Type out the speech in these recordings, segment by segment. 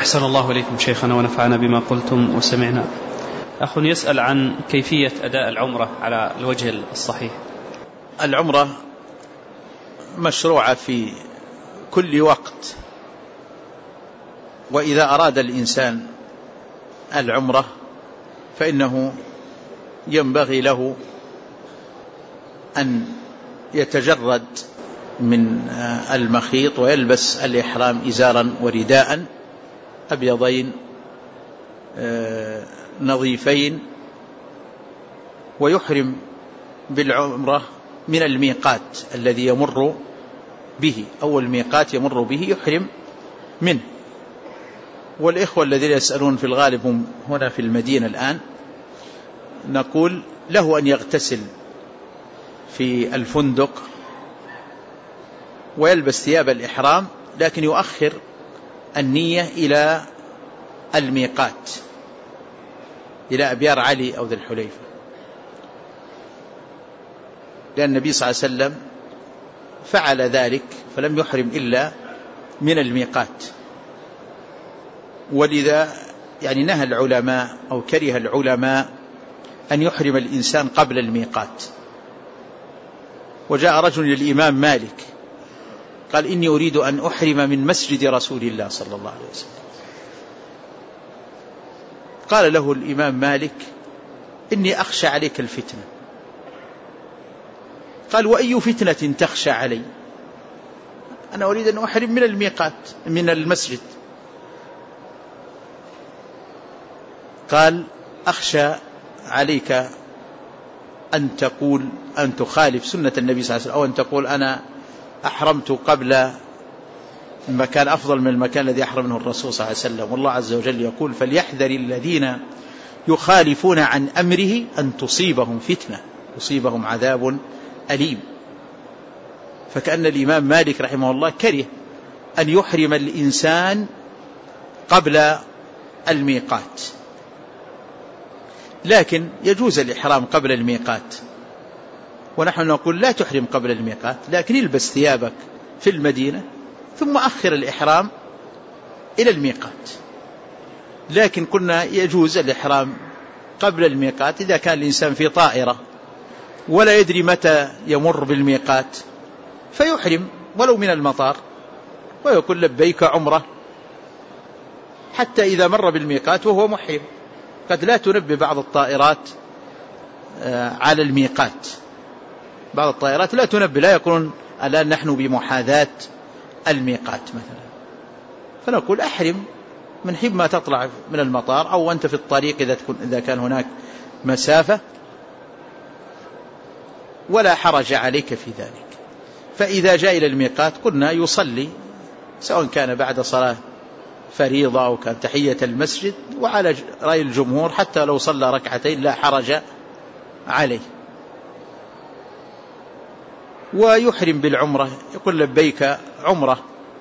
أحسن الله إليكم شيخنا ونفعنا بما قلتم وسمعنا. أخ يسأل عن كيفية أداء العمرة على الوجه الصحيح. العمرة مشروعة في كل وقت، وإذا أراد الإنسان العمرة فإنه ينبغي له أن يتجرد من المخيط ويلبس الإحرام إزارا ورداء أبيضين نظيفين، ويحرم بالعمرة من الميقات الذي يمر به، أول ميقات يمر به يحرم منه. والإخوة الذين يسألون في الغالب هنا في المدينة الآن، نقول له أن يغتسل في الفندق ويلبس ثياب الإحرام، لكن يؤخر النية إلى الميقات، إلى أبيار علي أو ذي الحليفة، لأن النبي صلى الله عليه وسلم فعل ذلك فلم يحرم إلا من الميقات. ولذا يعني نهى العلماء أو كره العلماء أن يحرم الإنسان قبل الميقات. وجاء رجل للإمام مالك قال: إني أريد أن أحرم من مسجد رسول الله صلى الله عليه وسلم. قال له الإمام مالك: إني أخشى عليك الفتنة. قال: وأي فتنة تخشى علي؟ أنا أريد أن أحرم من الميقات من المسجد. قال: أخشى عليك أن تقول أن تخالف سنة النبي صلى الله عليه وسلم، أو أن تقول أنا أحرمت قبل المكان أفضل من المكان الذي أحرم منه الرسول صلى الله عليه وسلم. والله عز وجل يقول: فليحذر الذين يخالفون عن أمره أن تصيبهم فتنة يصيبهم عذاب أليم. فكأن الإمام مالك رحمه الله كره أن يحرم الإنسان قبل الميقات، لكن يجوز الإحرام قبل الميقات. ونحن نقول لا تحرم قبل الميقات، لكن البس ثيابك في المدينة ثم أخر الإحرام إلى الميقات. لكن قلنا يجوز الإحرام قبل الميقات إذا كان الإنسان في طائرة ولا يدري متى يمر بالميقات، فيحرم ولو من المطار ويقول لبيك عمرة حتى إذا مر بالميقات وهو محرم. قد لا تنبه بعض الطائرات على الميقات، بعض الطائرات لا تنبه، لا يقولون الآن نحن بمحاذاة الميقات مثلا، فنقول أحرم من حين ما تطلع من المطار أو أنت في الطريق إذا كان هناك مسافة، ولا حرج عليك في ذلك. فإذا جاء إلى الميقات قلنا يصلي، سواء كان بعد صلاة فريضة أو كان تحية المسجد، وعلى رأي الجمهور حتى لو صلى ركعتين لا حرج عليه. ويحرم بالعمرة، يقول لبيك عمرة.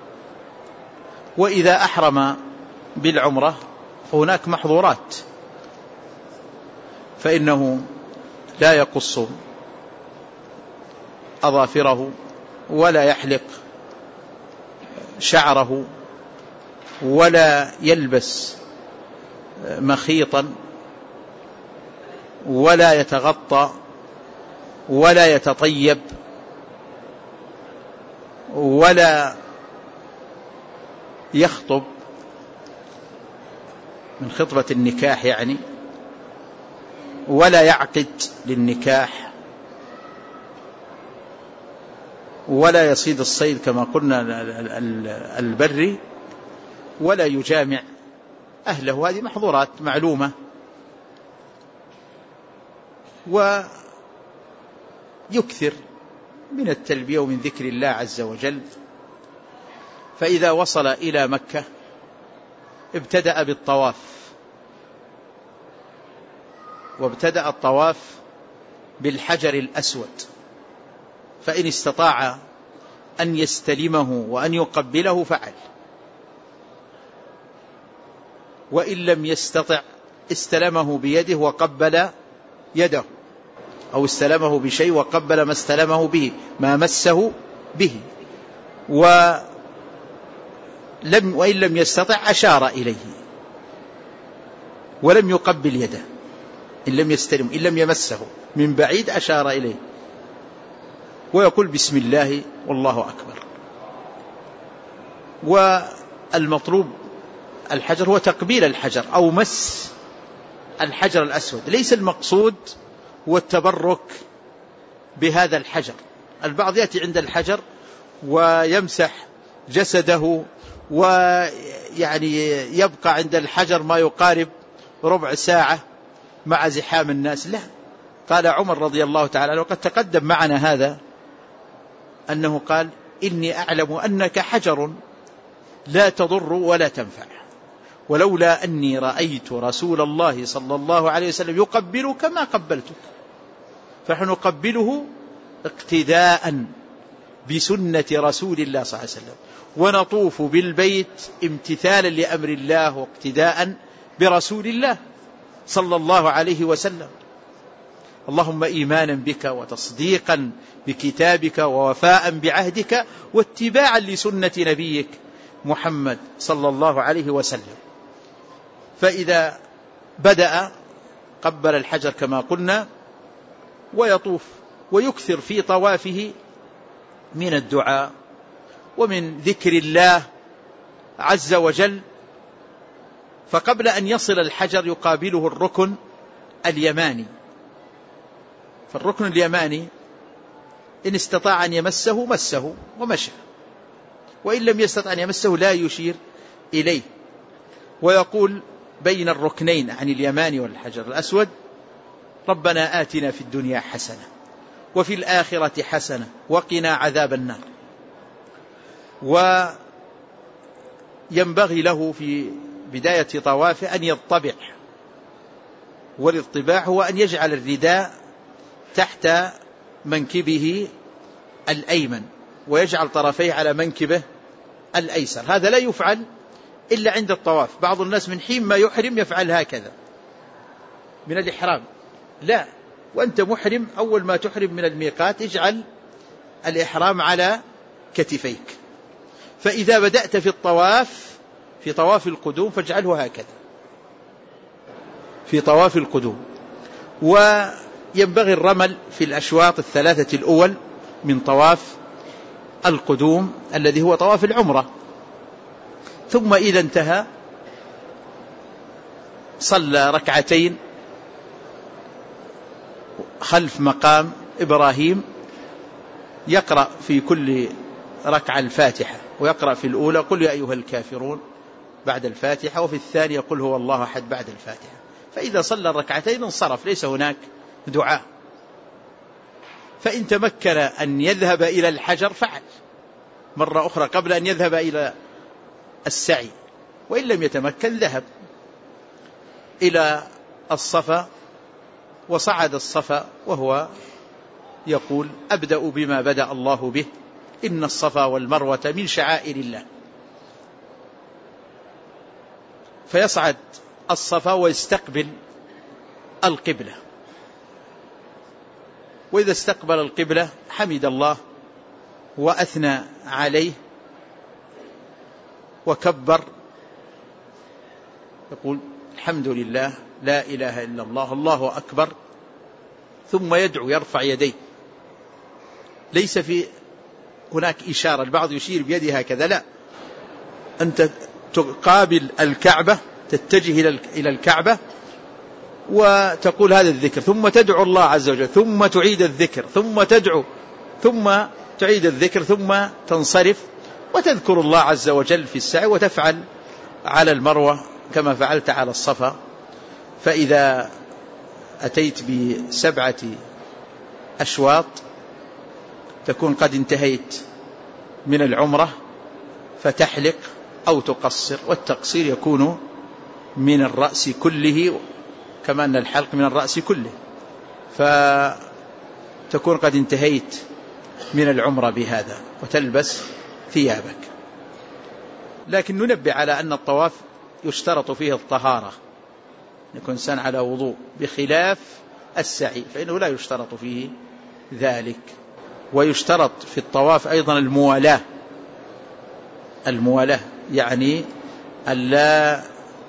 وإذا أحرم بالعمرة فهناك محظورات، فإنه لا يقص أظافره ولا يحلق شعره ولا يلبس مخيطا ولا يتغطى ولا يتطيب ولا يخطب من خطبة النكاح يعني، ولا يعقد للنكاح، ولا يصيد الصيد كما قلنا البري، ولا يجامع أهله. هذه محظورات معلومة. ويكثر من التلبية ومن ذكر الله عز وجل. فإذا وصل إلى مكة ابتدأ بالطواف، وابتدأ الطواف بالحجر الأسود، فإن استطاع أن يستلمه وأن يقبله فعل، وإن لم يستطع استلمه بيده وقبل يده، أو استلمه بشيء وقبل ما استلمه به ما مسه به. وإن لم يستطع أشار إليه ولم يقبل يده، إن لم يستلم، إن لم يمسه من بعيد أشار إليه، ويقول بسم الله والله أكبر. والمطلوب الحجر هو تقبيل الحجر أو مس الحجر الأسود، ليس المقصود هو التبرك بهذا الحجر. البعض يأتي عند الحجر ويمسح جسده ويعني يبقى عند الحجر ما يقارب ربع ساعة مع زحام الناس. لا، قال عمر رضي الله تعالى وقد تقدم معنا هذا أنه قال إني أعلم أنك حجر لا تضر ولا تنفع، ولولا أني رأيت رسول الله صلى الله عليه وسلم يقبلك ما قبلتك. فنحن نقبله اقتداء بسنة رسول الله صلى الله عليه وسلم، ونطوف بالبيت امتثالا لأمر الله واقتداء برسول الله صلى الله عليه وسلم. اللهم إيمانا بك وتصديقا بكتابك ووفاء بعهدك واتباعا لسنة نبيك محمد صلى الله عليه وسلم. فإذا بدأ قبل الحجر كما قلنا ويطوف، ويكثر في طوافه من الدعاء ومن ذكر الله عز وجل. فقبل أن يصل الحجر يقابله الركن اليماني، فالركن اليماني إن استطاع أن يمسه مسه ومشى، وإن لم يستطع أن يمسه لا يشير إليه، ويقول بين الركنين عن اليماني والحجر الأسود ربنا آتنا في الدنيا حسنة وفي الآخرة حسنة وقنا عذاب النار. وينبغي له في بداية طوافه أن يضطبع، والاضطباع هو أن يجعل الرداء تحت منكبه الأيمن ويجعل طرفيه على منكبه الأيسر. هذا لا يفعل إلا عند الطواف. بعض الناس من حين ما يحرم يفعل هكذا من الإحرام، لا، وأنت محرم أول ما تحرم من الميقات اجعل الإحرام على كتفيك. فإذا بدأت في الطواف في طواف القدوم فاجعله هكذا في طواف القدوم. وينبغي الرمل في الأشواط الثلاثة الأول من طواف القدوم الذي هو طواف العمرة. ثم إذا انتهى صلى ركعتين خلف مقام إبراهيم، يقرأ في كل ركعة الفاتحة، ويقرأ في الأولى قل يا أيها الكافرون بعد الفاتحة، وفي الثانية قل هو الله أحد بعد الفاتحة. فإذا صلى الركعتين انصرف، ليس هناك دعاء. فإن تمكن أن يذهب إلى الحجر فعل مرة أخرى قبل أن يذهب إلى السعي، وإن لم يتمكن ذهب إلى الصفا وصعد الصفا وهو يقول أبدأ بما بدأ الله به إن الصفا والمروة من شعائر الله. فيصعد الصفا ويستقبل القبلة، وإذا استقبل القبلة حمد الله وأثنى عليه وكبر، يقول الحمد لله لا إله إلا الله الله أكبر، ثم يدعو يرفع يديه. ليس في هناك إشارة، البعض يشير بيده هكذا، لا، أنت تقابل الكعبة، تتجه إلى الكعبة وتقول هذا الذكر، ثم تدعو الله عز وجل، ثم تعيد الذكر، ثم تدعو، ثم تعيد الذكر، ثم تنصرف وتذكر الله عز وجل في السعي، وتفعل على المروة كما فعلت على الصفا. فإذا أتيت ب7 أشواط تكون قد انتهيت من العمرة، فتحلق أو تقصر، والتقصير يكون من الرأس كله كما أن الحلق من الرأس كله، فتكون قد انتهيت من العمرة بهذا وتلبس ثيابك. لكن ننبه على أن الطواف يشترط فيه الطهارة، يكون إنسان على وضوء، بخلاف السعي فإنه لا يشترط فيه ذلك. ويشترط في الطواف أيضا الموالاة يعني ألا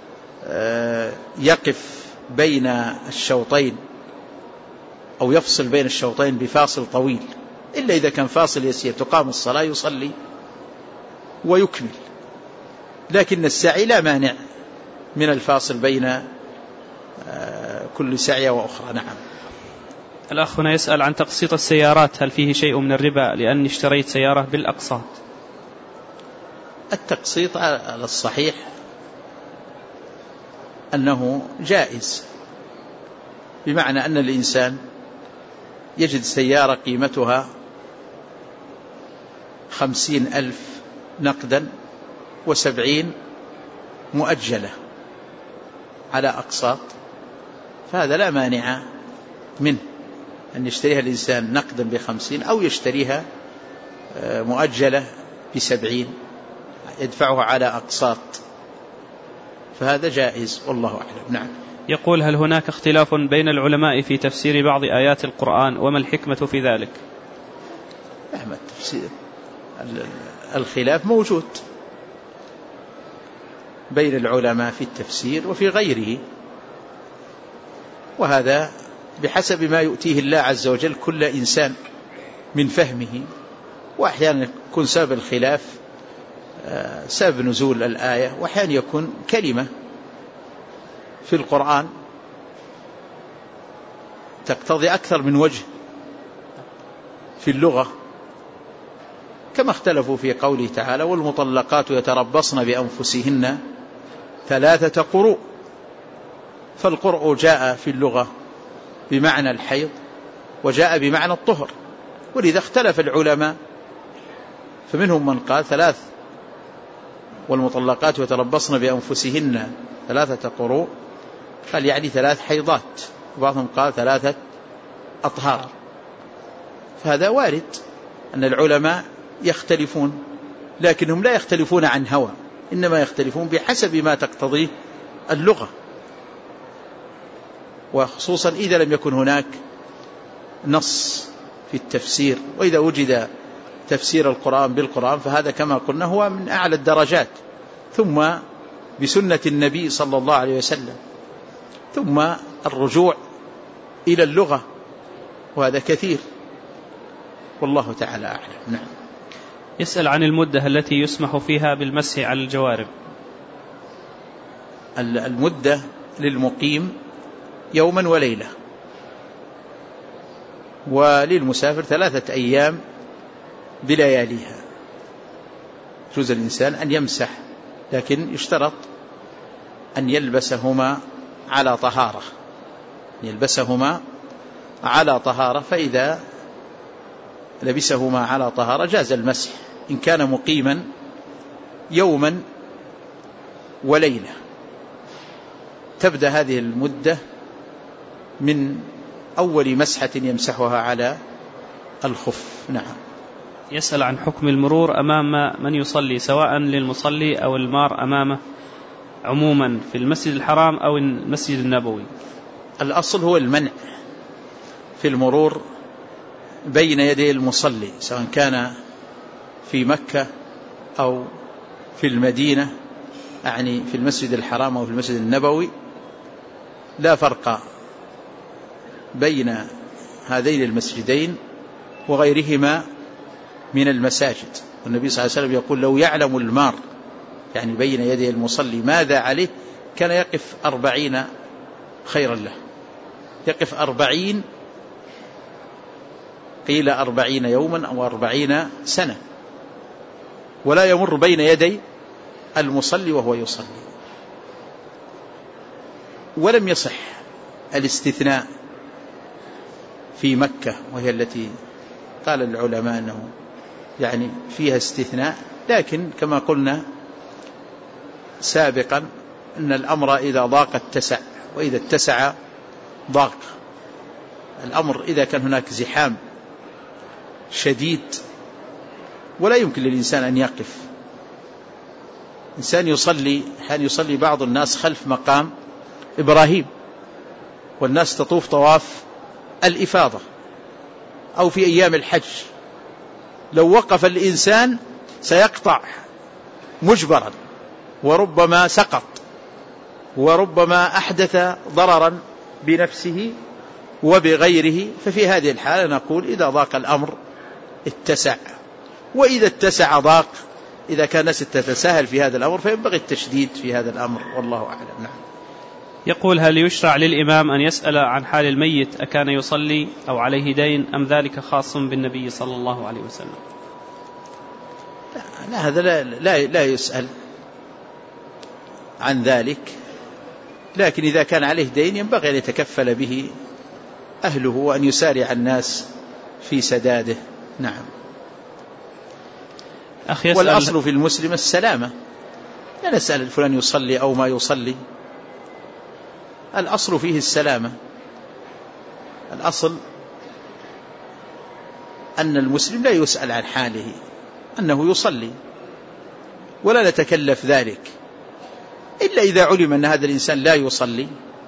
يقف بين الشوطين أو يفصل بين الشوطين بفاصل طويل، إلا إذا كان فاصل يسير تقام الصلاة يصلي ويكمل، لكن السعي لا مانع من الفاصل بين كل سعية وأخرى. نعم. الأخ هنا يسأل عن تقسيط السيارات، هل فيه شيء من الربا لأني اشتريت سيارة بالأقساط؟ التقسيط على الصحيح أنه جائز، بمعنى أن الإنسان يجد سيارة قيمتها 50,000 نقدا و70 مؤجلة على أقساط، فهذا لا مانع منه أن يشتريها الإنسان نقدا ب50 أو يشتريها مؤجلة ب70 يدفعها على أقساط، فهذا جائز والله أعلم. نعم. يقول: هل هناك اختلاف بين العلماء في تفسير بعض آيات القرآن وما الحكمة في ذلك؟ نعم، التفسير الخلاف موجود بين العلماء في التفسير وفي غيره، وهذا بحسب ما يؤتيه الله عز وجل كل إنسان من فهمه، وأحيانا يكون سبب الخلاف سبب نزول الآية، وأحيانا يكون كلمة في القرآن تقتضي أكثر من وجه في اللغة، كما اختلفوا في قوله تعالى: والمطلقات يتربصن بأنفسهن 3 قروء، فالقرء جاء في اللغة بمعنى الحيض وجاء بمعنى الطهر، ولذا اختلف العلماء، فمنهم من قال 3 والمطلقات يتربصن بأنفسهن 3 قروء، قال يعني 3 حيضات، وبعضهم قال 3 أطهار. فهذا وارد أن العلماء يختلفون، لكنهم لا يختلفون عن هوى، إنما يختلفون بحسب ما تقتضيه اللغة، وخصوصا إذا لم يكن هناك نص في التفسير. وإذا وجد تفسير القرآن بالقرآن فهذا كما قلنا هو من أعلى الدرجات، ثم بسنة النبي صلى الله عليه وسلم، ثم الرجوع إلى اللغة، وهذا كثير والله تعالى أعلم. نعم. يسأل عن المدة التي يسمح فيها بالمسح على الجوارب. المدة للمقيم يوما وليلة، وللمسافر 3 أيام بلياليها. يجوز الإنسان أن يمسح، لكن يشترط أن يلبسهما على طهارة، يلبسهما على طهارة، فإذا لبسهما على طهارة جاز المسح إن كان مقيما يوما وليلة. تبدأ هذه المدة من أول مسحة يمسحها على الخف. نعم. يسأل عن حكم المرور أمام من يصلي، سواء للمصلي أو المار أمامه عموما في المسجد الحرام أو المسجد النبوي. الأصل هو المنع في المرور بين يدي المصلي، سواء كان في مكة أو في المدينة، يعني في المسجد الحرام أو في المسجد النبوي، لا فرق بين هذين المسجدين وغيرهما من المساجد. والنبي صلى الله عليه وسلم يقول: لو يعلم المار، يعني بين يدي المصلي، ماذا عليه كان يقف 40 خيرا له، يقف 40، قيل 40 يوما أو 40 سنة، ولا يمر بين يدي المصلي وهو يصلي. ولم يصح الاستثناء في مكة، وهي التي قال العلماء أنه يعني فيها استثناء، لكن كما قلنا سابقا أن الأمر إذا ضاق اتسع، وإذا اتسع ضاق. الأمر إذا كان هناك زحام شديد ولا يمكن للإنسان أن يقف، إنسان يصلي، حين يصلي بعض الناس خلف مقام إبراهيم والناس تطوف طواف الإفاضة، أو في أيام الحج، لو وقف الإنسان سيقطع مجبرا وربما سقط، وربما أحدث ضررا بنفسه وبغيره. ففي هذه الحالة نقول إذا ضاق الأمر اتسع، وإذا اتسع ضاق. إذا كان الناس تتساهل في هذا الأمر فينبغي التشديد في هذا الأمر، والله أعلم. نعم. يقول: هل يشرع للإمام أن يسأل عن حال الميت أكان يصلي أو عليه دين أم ذلك خاص بالنبي صلى الله عليه وسلم؟ لا، هذا لا يسأل عن ذلك، لكن إذا كان عليه دين ينبغي أن يتكفل به أهله وأن يسارع الناس في سداده. نعم. والأصل في المسلم السلامة، لا نسأل فلان يصلي أو ما يصلي، الأصل فيه السلامة. الأصل أن المسلم لا يسأل عن حاله، أنه يصلي، ولا نتكلف ذلك إلا إذا علم أن هذا الإنسان لا يصلي،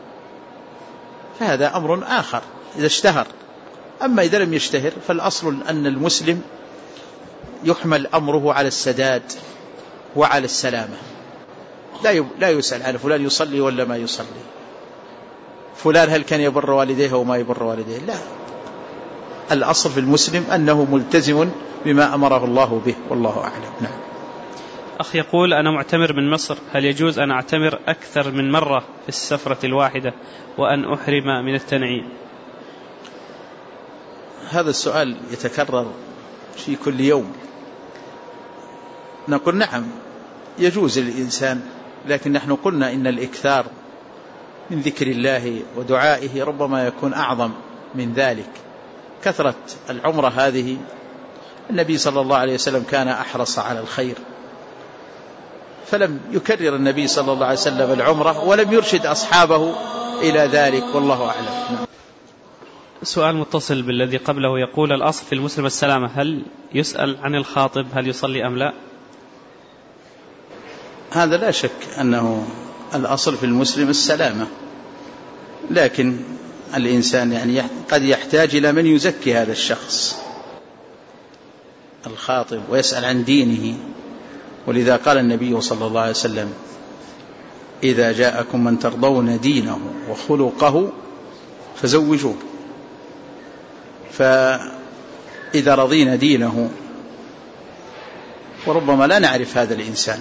فهذا أمر آخر إذا اشتهر. أما إذا لم يشتهر فالأصل أن المسلم يحمل أمره على السداد وعلى السلامة. لا يسأل عن فلان يصلي ولا ما يصلي، فلان هل كان يبر والديه أو ما يبر والديه، لا. الأصل في المسلم أنه ملتزم بما أمره الله به، والله أعلم. نعم. أخ يقول: أنا معتمر من مصر، هل يجوز أن أعتمر أكثر من مرة في السفرة الواحدة وأن أحرم من التنعيم؟ هذا السؤال يتكرر في كل يوم. نقول نعم يجوز للإنسان، لكن نحن قلنا إن الإكثار من ذكر الله ودعائه ربما يكون أعظم من ذلك. كثرة العمرة هذه النبي صلى الله عليه وسلم كان أحرص على الخير، فلم يكرر النبي صلى الله عليه وسلم العمرة ولم يرشد أصحابه إلى ذلك، والله أعلم. سؤال متصل بالذي قبله، يقول: الأصل في المسلم السلامة، هل يسأل عن الخاطب هل يصلي أم لا؟ هذا لا شك أنه الأصل في المسلم السلامة، لكن الإنسان يعني قد يحتاج إلى من يزكي هذا الشخص الخاطب ويسأل عن دينه. ولذا قال النبي صلى الله عليه وسلم: إذا جاءكم من ترضون دينه وخلقه فزوجوه. فإذا رضينا دينه، وربما لا نعرف هذا الإنسان،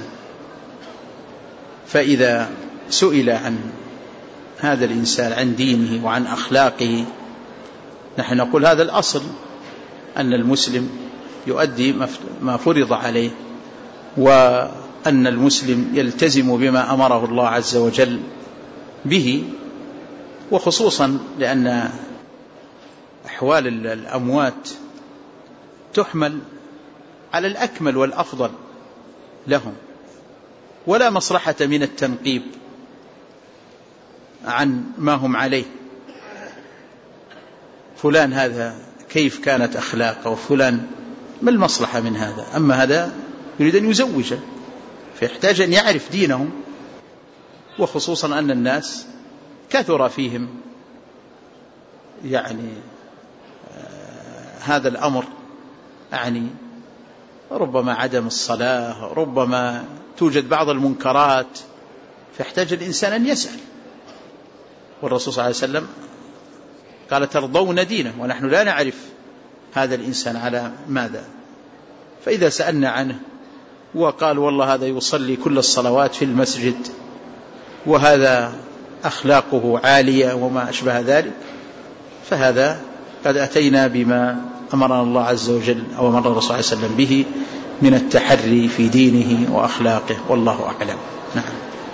فإذا سئل عن هذا الإنسان عن دينه وعن أخلاقه، نحن نقول هذا الأصل، أن المسلم يؤدي ما فرض عليه، وأن المسلم يلتزم بما أمره الله عز وجل به، وخصوصا لأن أحوال الأموات تحمل على الأكمل والأفضل لهم، ولا مصلحة من التنقيب عن ما هم عليه. فلان هذا كيف كانت أخلاقه، وفلان ما المصلحة من هذا؟ أما هذا يريد أن يزوجه فيحتاج أن يعرف دينه، وخصوصا أن الناس كثر فيهم يعني هذا الأمر، يعني ربما عدم الصلاة، ربما توجد بعض المنكرات، فيحتاج الإنسان أن يسأل. والرسول صلى الله عليه وسلم قال: ترضون دينه، ونحن لا نعرف هذا الإنسان على ماذا. فإذا سألنا عنه وقال: والله هذا يصلي كل الصلوات في المسجد، وهذا أخلاقه عالية وما أشبه ذلك، فهذا قد أتينا بما أمرنا الله عز وجل أو أمر الرسول صلى الله عليه وسلم به من التحري في دينه وأخلاقه، والله أعلم. نعم.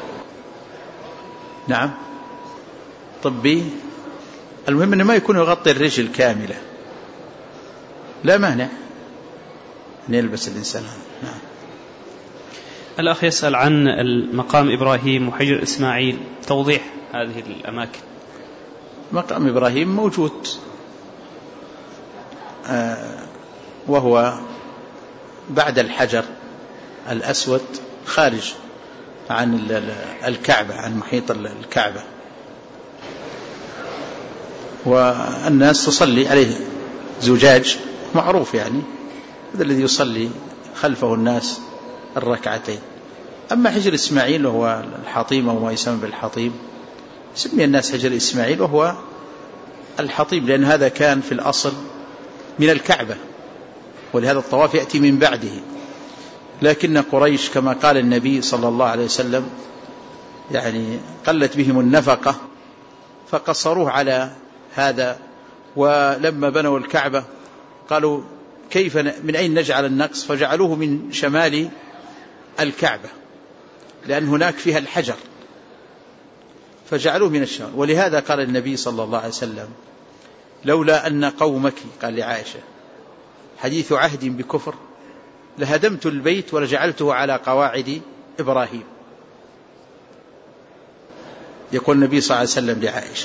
نعم. طبي، المهم أنه ما يكون يغطي الرجل كاملة، لا مانع أن يلبس الإنسان. نعم. الأخ يسأل عن مقام إبراهيم وحجر إسماعيل، توضيح هذه الأماكن. مقام إبراهيم موجود، وهو بعد الحجر الأسود خارج عن الكعبة، عن محيط الكعبة، والناس تصلي عليه زجاج معروف، يعني هذا الذي يصلي خلفه الناس الركعتين. أما حجر إسماعيل وهو الحطيم أو ما يسمى بالحطيم، سمي الناس حجر إسماعيل وهو الحطيم لأن هذا كان في الأصل من الكعبة، ولهذا الطواف يأتي من بعده. لكن قريش كما قال النبي صلى الله عليه وسلم يعني قلت بهم النفقة فقصروه على هذا. ولما بنوا الكعبة قالوا كيف من أين نجعل النقص، فجعلوه من شمال الكعبة لأن هناك فيها الحجر فجعلوه من الشمال. ولهذا قال النبي صلى الله عليه وسلم لولا أن قومك، قال لعائشة، حديث عهد بكفر لهدمت البيت ولجعلته على قواعد إبراهيم. يقول النبي صلى الله عليه وسلم لعائشة،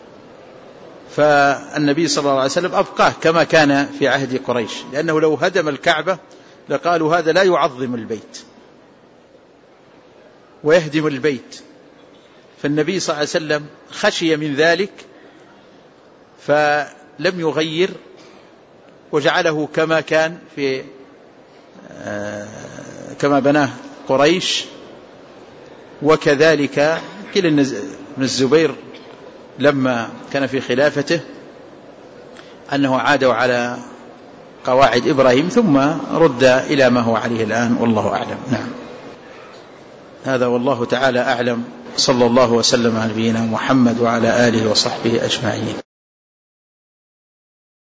فالنبي صلى الله عليه وسلم أبقاه كما كان في عهد قريش، لأنه لو هدم الكعبة لقالوا هذا لا يعظم البيت ويهدم البيت. فالنبي صلى الله عليه وسلم خشي من ذلك فلم يغير وجعله كما كان في كما بناه قريش. وكذلك قيل ابن الزبير لما كان في خلافته أنه عادوا على قواعد إبراهيم ثم رد إلى ما هو عليه الآن، والله أعلم. نعم، هذا والله تعالى أعلم. صلى الله وسلم على نبينا محمد وعلى آله وصحبه أجمعين.